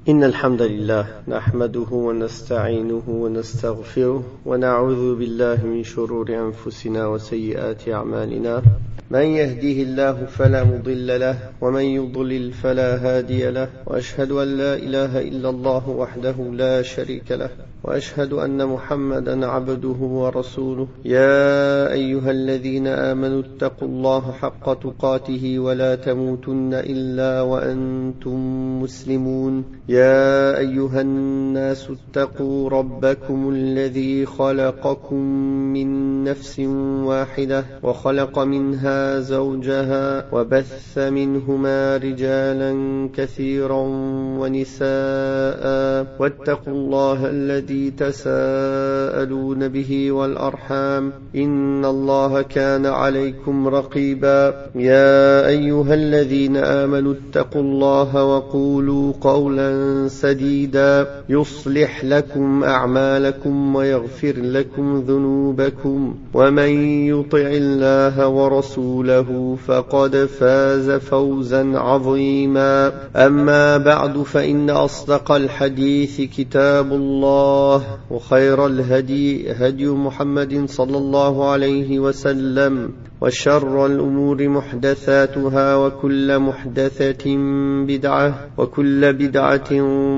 إن الحمد لله نحمده ونستعينه ونستغفره ونعوذ بالله من شرور أنفسنا وسيئات أعمالنا من يهده الله فلا مضل له ومن يضلل فلا هادي له وأشهد أن لا إله إلا الله وحده لا شريك له وأشهد أن محمدا عبده ورسوله يا أيها الذين آمنوا اتقوا الله حق تقاته ولا تموتن إلا وأنتم مسلمون يا أيها الناس اتقوا ربكم الذي خلقكم من نفس واحدة وخلق منها زوجها وبث منهما رجالا كثيرا ونساء واتقوا الله الذي تساءلون به والأرحام إن الله كان عليكم رقيبا يا أيها الذين آمنوا اتقوا الله وقولوا قولا سديدا يصلح لكم أعمالكم ويغفر لكم ذنوبكم ومن يطع الله ورسوله فقد فاز فوزا عظيما أما بعد فإن أصدق الحديث كتاب الله وخير الهدي هدي محمد صلى الله عليه وسلم وشر الأمور محدثاتها وكل محدثة بدعة وكل بدعة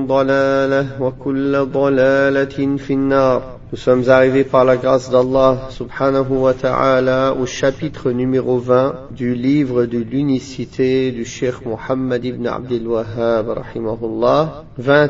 ضلالة وكل ضلالة في النار. Nous sommes arrivés par la grâce d'Allah subhanahu wa ta'ala au chapitre numéro 20 du livre de l'unicité du Cheikh Mohammed ibn Abdel Wahhab rahimahullah,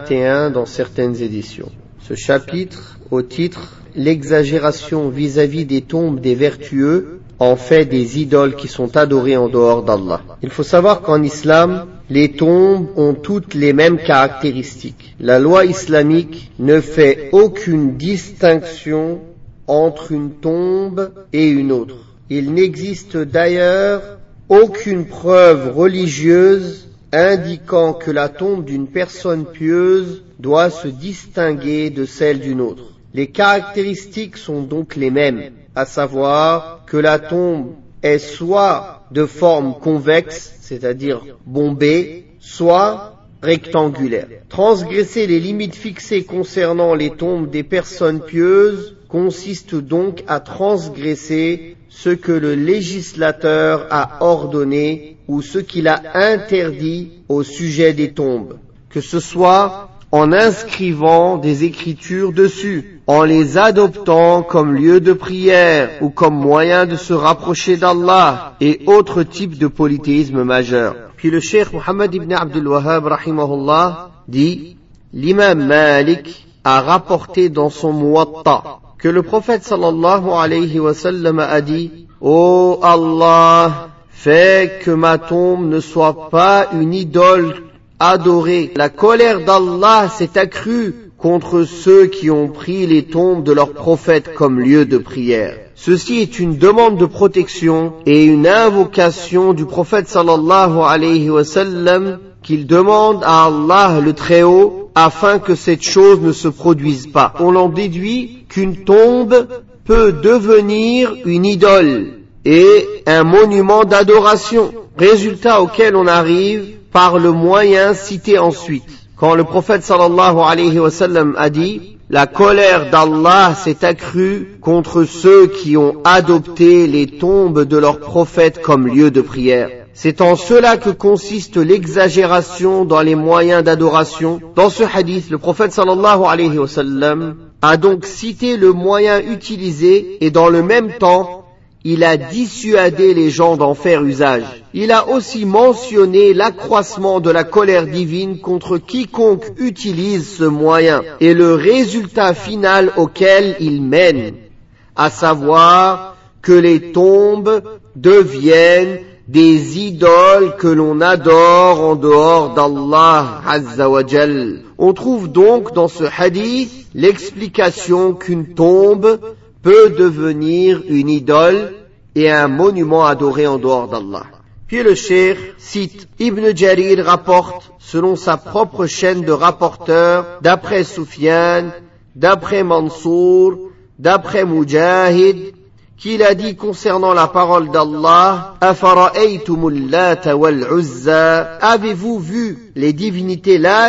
21 dans certaines éditions. Ce chapitre, au titre « L'exagération vis-à-vis des tombes des vertueux en fait des idoles qui sont adorées en dehors d'Allah ». Il faut savoir qu'en islam, les tombes ont toutes les mêmes caractéristiques. La loi islamique ne fait aucune distinction entre une tombe et une autre. Il n'existe d'ailleurs aucune preuve religieuse indiquant que la tombe d'une personne pieuse doit se distinguer de celle d'une autre. Les caractéristiques sont donc les mêmes, à savoir que la tombe est soit de forme convexe, c'est-à-dire bombée, soit rectangulaire. Transgresser les limites fixées concernant les tombes des personnes pieuses consiste donc à transgresser ce que le législateur a ordonné ou ce qu'il a interdit au sujet des tombes, que ce soit en inscrivant des écritures dessus, en les adoptant comme lieu de prière ou comme moyen de se rapprocher d'Allah et autres types de polythéisme majeur. Puis le Cheikh Mohammed ibn Abdel Wahhab rahimahullah dit: l'imam Malik a rapporté dans son Muwatta que le prophète sallallahu alayhi wa sallam a dit: ô Allah, fais que ma tombe ne soit pas une idole adorée. La colère d'Allah s'est accrue contre ceux qui ont pris les tombes de leurs prophètes comme lieu de prière. Ceci est une demande de protection et une invocation du prophète sallallahu alayhi wa sallam qu'il demande à Allah le Très-Haut afin que cette chose ne se produise pas. On en déduit qu'une tombe peut devenir une idole et un monument d'adoration, résultat auquel on arrive par le moyen cité ensuite. Quand le prophète sallallahu alayhi wa sallam a dit: la colère d'Allah s'est accrue contre ceux qui ont adopté les tombes de leurs prophètes comme lieu de prière. C'est en cela que consiste l'exagération dans les moyens d'adoration. Dans ce hadith, le prophète sallallahu alayhi wa sallam a donc cité le moyen utilisé et dans le même temps, il a dissuadé les gens d'en faire usage. Il a aussi mentionné l'accroissement de la colère divine contre quiconque utilise ce moyen et le résultat final auquel il mène, à savoir que les tombes deviennent des idoles que l'on adore en dehors d'Allah Azza wa Jal. On trouve donc dans ce hadith l'explication qu'une tombe peut devenir une idole et un monument adoré en dehors d'Allah. Puis le cheikh cite Ibn Jarir rapporte, selon sa propre chaîne de rapporteurs, d'après Sufyan, d'après Mansour, d'après Mujahid, qu'il a dit concernant la parole d'Allah: Afara'aytumul Lat wal Uzza, avez-vous vu les divinités Lat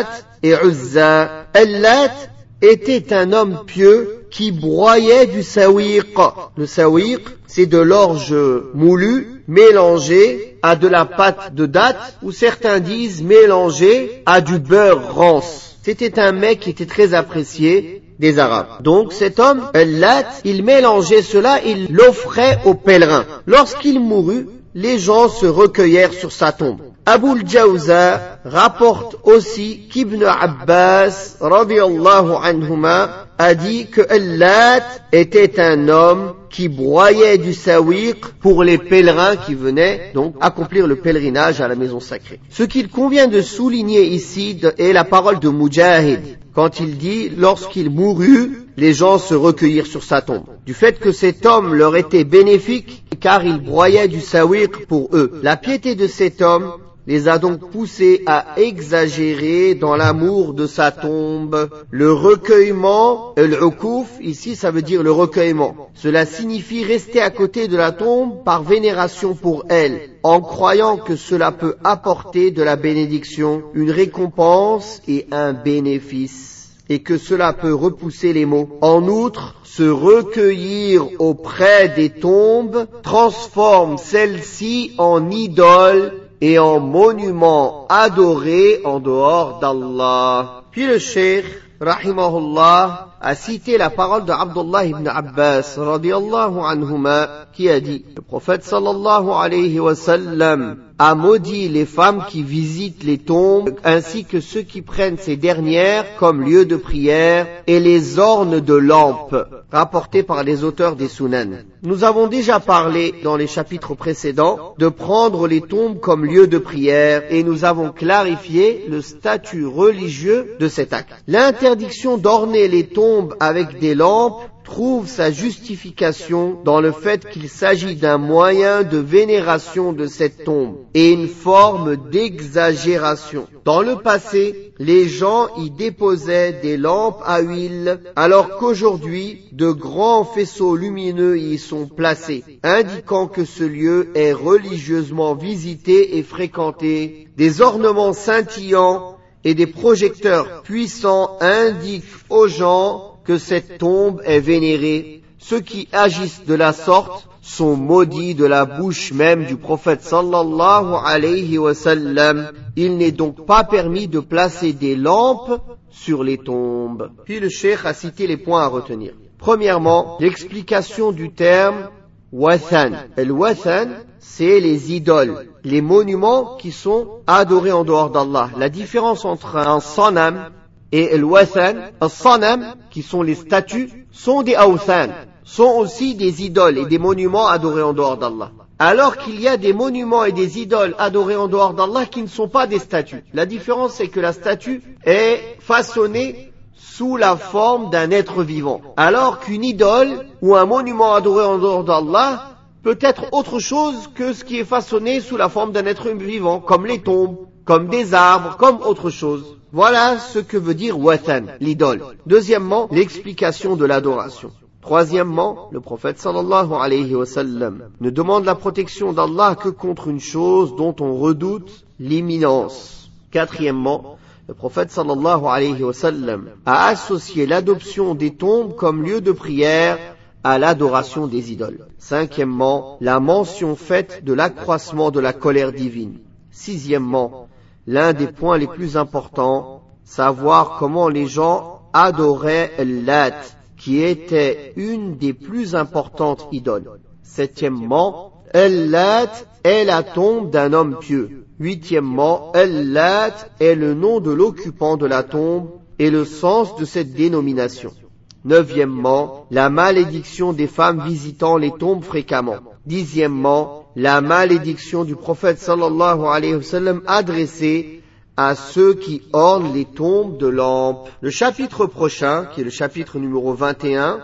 et Uzza. Al-Lat était un homme pieux qui broyait du sawiq. Le sawiq, c'est de l'orge moulu mélangé à de la pâte de date, ou certains disent mélangé à du beurre rance. C'était un mec qui était très apprécié des Arabes. Donc cet homme, Al-Lat, il mélangeait cela, il l'offrait aux pèlerins. Lorsqu'il mourut, les gens se recueillèrent sur sa tombe. Abul Jawza rapporte aussi qu'Ibn Abbas, radiyallahu anhuma, a dit que Al-Lat était un homme qui broyait du sawiq pour les pèlerins qui venaient donc accomplir le pèlerinage à la maison sacrée. Ce qu'il convient de souligner ici est la parole de Mujahid, quand il dit « lorsqu'il mourut, les gens se recueillirent sur sa tombe ». Du fait que cet homme leur était bénéfique, car il broyait du sawiq pour eux. La piété de cet homme les a donc poussés à exagérer dans l'amour de sa tombe. Le recueillement, l'ukouf, ici ça veut dire le recueillement. Cela signifie rester à côté de la tombe par vénération pour elle, en croyant que cela peut apporter de la bénédiction, une récompense et un bénéfice, et que cela peut repousser les maux. En outre, se recueillir auprès des tombes transforme celles-ci en idoles et en monument adoré en dehors d'Allah. Puis le cheikh, rahimahullah, a cité la parole de Abdullah ibn Abbas, radiyallahu anhuma, qui a dit, le prophète sallallahu alayhi wa sallam a maudit les femmes qui visitent les tombes, ainsi que ceux qui prennent ces dernières comme lieu de prière et les ornent de lampes, rapportés par les auteurs des Sunan. Nous avons déjà parlé dans les chapitres précédents de prendre les tombes comme lieu de prière et nous avons clarifié le statut religieux de cet acte. L'interdiction d'orner les tombes avec des lampes trouve sa justification dans le fait qu'il s'agit d'un moyen de vénération de cette tombe et une forme d'exagération. Dans le passé, les gens y déposaient des lampes à huile, alors qu'aujourd'hui, de grands faisceaux lumineux y sont placés, indiquant que ce lieu est religieusement visité et fréquenté. Des ornements scintillants et des projecteurs puissants indiquent aux gens que cette tombe est vénérée. Ceux qui agissent de la sorte sont maudits de la bouche même du prophète sallallahu alayhi wa sallam. Il n'est donc pas permis de placer des lampes sur les tombes. Puis le cheikh a cité les points à retenir. Premièrement, l'explication du terme wathan. El-wathan, c'est les idoles, les monuments qui sont adorés en dehors d'Allah. La différence entre un sanam et el-wathan, un sanam, qui sont les statues, sont des awthan, sont aussi des idoles et des monuments adorés en dehors d'Allah. Alors qu'il y a des monuments et des idoles adorés en dehors d'Allah qui ne sont pas des statues. La différence, c'est que la statue est façonnée sous la forme d'un être vivant, alors qu'une idole ou un monument adoré en dehors d'Allah peut être autre chose que ce qui est façonné sous la forme d'un être vivant, comme les tombes, comme des arbres, comme autre chose. Voilà ce que veut dire wathan, l'idole. Deuxièmement, l'explication de l'adoration. Troisièmement, le prophète sallallahu alayhi wa sallam ne demande la protection d'Allah que contre une chose dont on redoute l'imminence. Quatrièmement, le prophète sallallahu alayhi wa sallam a associé l'adoption des tombes comme lieu de prière à l'adoration des idoles. Cinquièmement, la mention faite de l'accroissement de la colère divine. Sixièmement, l'un des points les plus importants, savoir comment les gens adoraient Al-Lat, qui était une des plus importantes idoles. Septièmement, Al-Lat est la tombe d'un homme pieux. Huitièmement, Al-Lat est le nom de l'occupant de la tombe et le sens de cette dénomination. Neuvièmement, la malédiction des femmes visitant les tombes fréquemment. Dixièmement, la malédiction du prophète sallallahu alayhi wa sallam adressée à ceux qui ornent les tombes de lampes. Le chapitre prochain, qui est le chapitre numéro 21,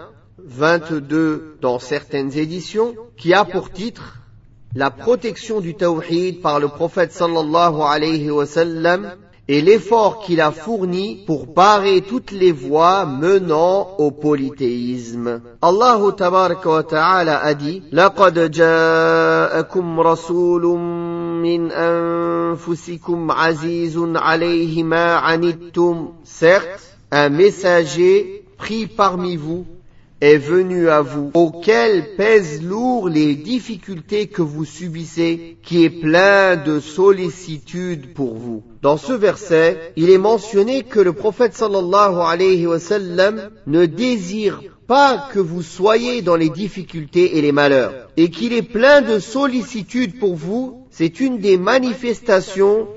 22 dans certaines éditions, qui a pour titre la protection du tawhid par le prophète sallallahu alayhi wa sallam et l'effort qu'il a fourni pour barrer toutes les voies menant au polythéisme. Allah tabaraka wa ta'ala a dit: لَقَدْ جَاءَكُمْ رَسُولٌ min anfusikum azizun alayhi ma anittum. Certes, un messager pris parmi vous est venu à vous, auquel pèsent lourd les difficultés que vous subissez, qui est plein de sollicitude pour vous. Dans ce verset, il est mentionné que le prophète sallallahu alayhi wa sallam ne désire pas que vous soyez dans les difficultés et les malheurs, et qu'il est plein de sollicitude pour vous. C'est une des manifestations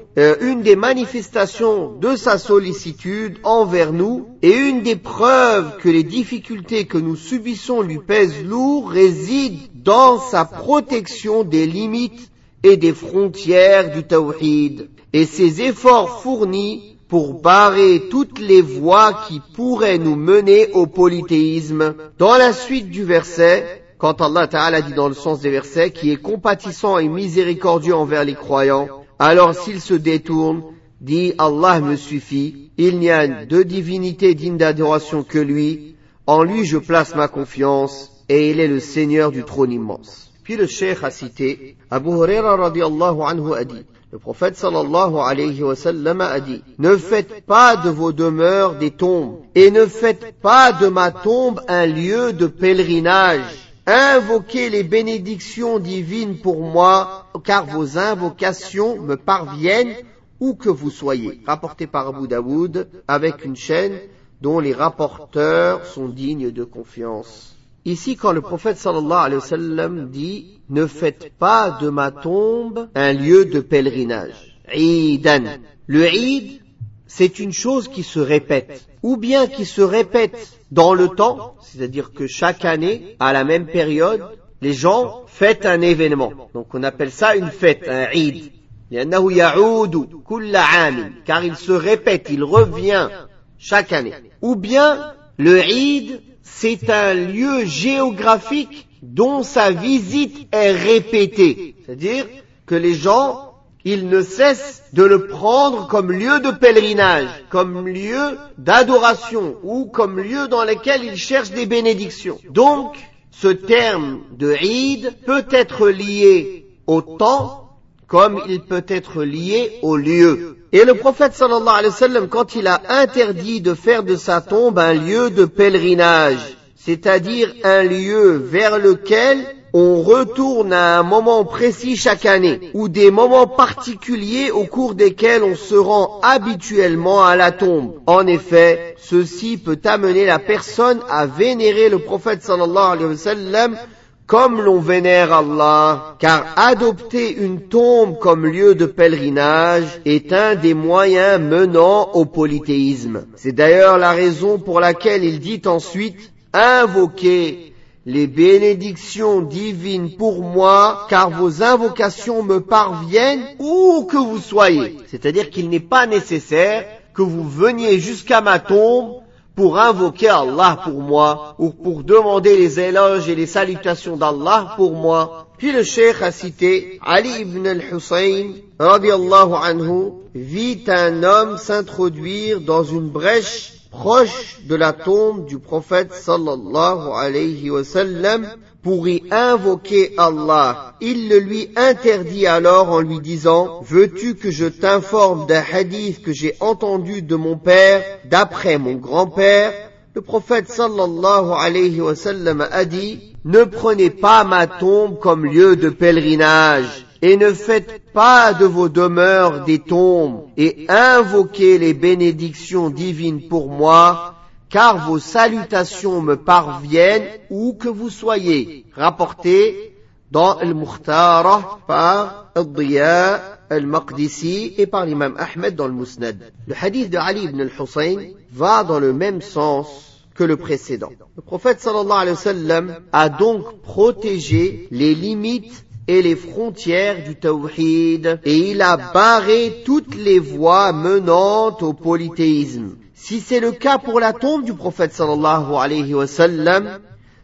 de sa sollicitude envers nous, et une des preuves que les difficultés que nous subissons lui pèsent lourd réside dans sa protection des limites et des frontières du tawhid, et ses efforts fournis pour barrer toutes les voies qui pourraient nous mener au polythéisme. Dans la suite du verset, quand Allah Ta'ala dit dans le sens des versets, qui est compatissant et miséricordieux envers les croyants, alors s'ils se détournent, dit Allah me suffit, il n'y a de divinité digne d'adoration que lui, en lui je place ma confiance, et il est le Seigneur du trône immense. Puis le cheikh a cité, Abu Huraira radiallahu anhu a dit, le prophète sallallahu alayhi wa sallam a dit, ne faites pas de vos demeures des tombes, et ne faites pas de ma tombe un lieu de pèlerinage. Invoquez les bénédictions divines pour moi, car vos invocations me parviennent où que vous soyez. Rapporté par Abu Daoud, avec une chaîne dont les rapporteurs sont dignes de confiance. Ici, quand le prophète sallallahu alayhi wa sallam dit « Ne faites pas de ma tombe un lieu de pèlerinage ». Eidan. Le Eid, c'est une chose qui se répète, ou bien qui se répète dans le temps, c'est-à-dire que chaque année, à la même période, les gens fêtent un événement. Donc on appelle ça une fête, un Eid. لأنه يعود كل عام, car il se répète, il revient chaque année. Ou bien le Eid, c'est un lieu géographique dont sa visite est répétée. C'est-à-dire que les gens, ils ne cessent de le prendre comme lieu de pèlerinage, comme lieu d'adoration ou comme lieu dans lequel ils cherchent des bénédictions. Donc, ce terme de Eid peut être lié au temps comme il peut être lié au lieu. Et le prophète sallallahu alayhi wa sallam, quand il a interdit de faire de sa tombe un lieu de pèlerinage, c'est-à-dire un lieu vers lequel on retourne à un moment précis chaque année, ou des moments particuliers au cours desquels on se rend habituellement à la tombe. En effet, ceci peut amener la personne à vénérer le prophète sallallahu alayhi wa sallam comme l'on vénère Allah, car adopter une tombe comme lieu de pèlerinage est un des moyens menant au polythéisme. C'est d'ailleurs la raison pour laquelle il dit ensuite « Invoquez les bénédictions divines pour moi, car vos invocations me parviennent où que vous soyez. » C'est-à-dire qu'il n'est pas nécessaire que vous veniez jusqu'à ma tombe pour invoquer Allah pour moi, ou pour demander les éloges et les salutations d'Allah pour moi. Puis le cheikh a cité Ali ibn al-Husayn, radiallahu anhu, vit un homme s'introduire dans une brèche proche de la tombe du prophète sallallahu alayhi wa sallam pour y invoquer Allah. Il le lui interdit alors en lui disant « Veux-tu que je t'informe d'un hadith que j'ai entendu de mon père, d'après mon grand-père ?» Le prophète sallallahu alayhi wa sallam a dit « Ne prenez pas ma tombe comme lieu de pèlerinage, et ne faites pas de vos demeures des tombes, et invoquez les bénédictions divines pour moi, car vos salutations me parviennent où que vous soyez. » Rapporté dans Al-Mukhtarah par Al-Diya Al-Maqdisi et par l'imam Ahmed dans le Musnad. Le hadith de Ali ibn al-Husayn va dans le même sens que le précédent. Le prophète sallallahu alayhi wa sallam a donc protégé les limites et les frontières du tawhid, et il a barré toutes les voies menant au polythéisme. Si c'est le cas pour la tombe du prophète sallallahu alayhi wa sallam,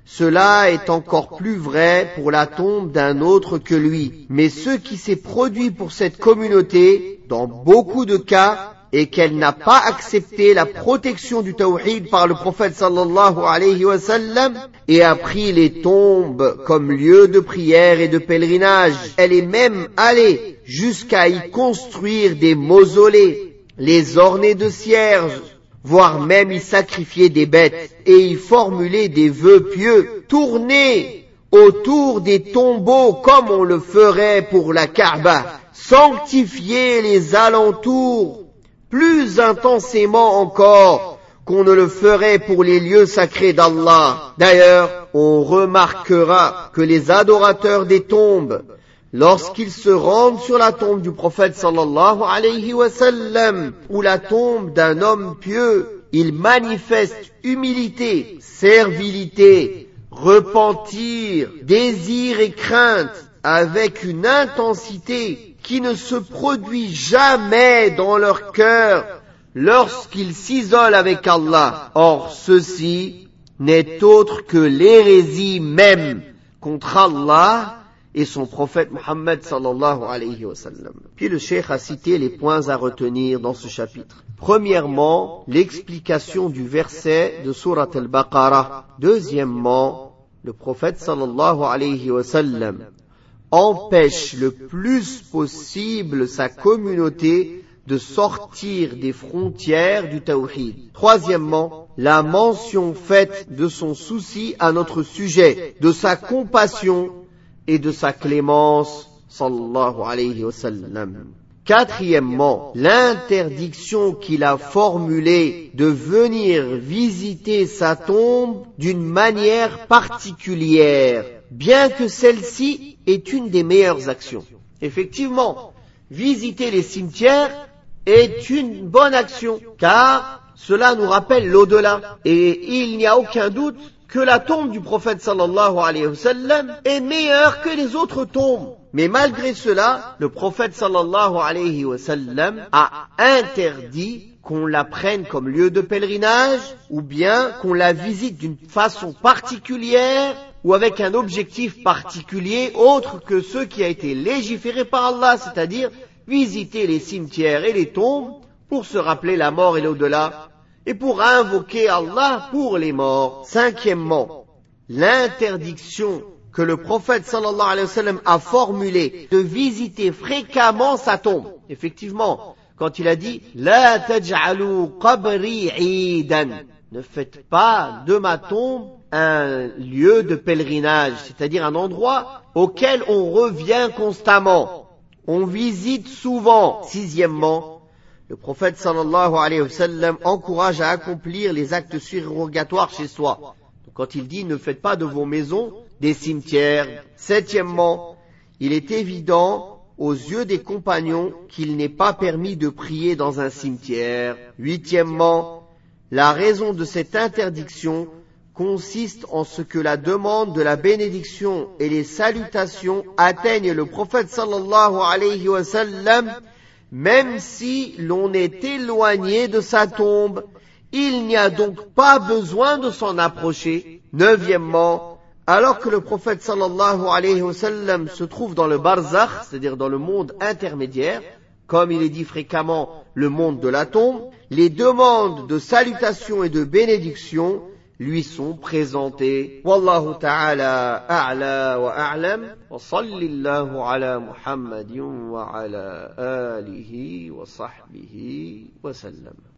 cela est encore plus vrai pour la tombe d'un autre que lui. Mais ce qui s'est produit pour cette communauté, dans beaucoup de cas, et qu'elle n'a pas accepté la protection du tawhid par le prophète sallallahu alayhi wa sallam et a pris les tombes comme lieu de prière et de pèlerinage. Elle est même allée jusqu'à y construire des mausolées, les orner de cierges, voire même y sacrifier des bêtes et y formuler des vœux pieux, tourner autour des tombeaux comme on le ferait pour la Kaaba, sanctifier les alentours plus intensément encore qu'on ne le ferait pour les lieux sacrés d'Allah. D'ailleurs, on remarquera que les adorateurs des tombes, lorsqu'ils se rendent sur la tombe du prophète sallallahu alayhi wa sallam ou la tombe d'un homme pieux, ils manifestent humilité, servilité, repentir, désir et crainte avec une intensité qui ne se produit jamais dans leur cœur lorsqu'ils s'isolent avec Allah. Or, ceci n'est autre que l'hérésie même contre Allah et son prophète Muhammad sallallahu alayhi wa sallam. Puis le cheikh a cité les points à retenir dans ce chapitre. Premièrement, l'explication du verset de Surat al-Baqarah. Deuxièmement, le prophète sallallahu alayhi wa sallam empêche le plus possible sa communauté de sortir des frontières du tawhid. Troisièmement, la mention faite de son souci à notre sujet, de sa compassion et de sa clémence, sallallahu alayhi wa sallam. Quatrièmement, l'interdiction qu'il a formulée de venir visiter sa tombe d'une manière particulière, bien que celle-ci est une des meilleures actions. Effectivement, visiter les cimetières est une bonne action, car cela nous rappelle l'au-delà. Et il n'y a aucun doute que la tombe du prophète sallallahu alayhi wa sallam est meilleure que les autres tombes. Mais malgré cela, le prophète sallallahu alayhi wa sallam a interdit qu'on la prenne comme lieu de pèlerinage ou bien qu'on la visite d'une façon particulière ou avec un objectif particulier autre que ce qui a été légiféré par Allah, c'est-à-dire visiter les cimetières et les tombes pour se rappeler la mort et l'au-delà et pour invoquer Allah pour les morts. Cinquièmement, l'interdiction que le prophète sallallahu alayhi wa sallam a formulée de visiter fréquemment sa tombe. Effectivement, quand il a dit « La taj'alou qabri idan » ne faites pas de ma tombe un lieu de pèlerinage, c'est-à-dire un endroit auquel on revient constamment, on visite souvent. Sixièmement, le prophète sallallahu alayhi wa sallam encourage à accomplir les actes surrogatoires chez soi. Donc, quand il dit ne faites pas de vos maisons des cimetières. Septièmement, il est évident aux yeux des compagnons qu'il n'est pas permis de prier dans un cimetière. Huitièmement, la raison de cette interdiction consiste en ce que la demande de la bénédiction et les salutations atteignent le prophète sallallahu alayhi wa sallam même si l'on est éloigné de sa tombe. Il n'y a donc pas besoin de s'en approcher. Neuvièmement, alors que le prophète sallallahu alayhi wa sallam se trouve dans le barzakh, c'est-à-dire dans le monde intermédiaire, comme il est dit fréquemment le monde de la tombe, les demandes de salutation et de bénédiction lui sont présentées. Wallahu ta'ala a'la wa a'lam wa sallallahu ala Muhammadin wa ala alihi wa sahbihi wa sallam.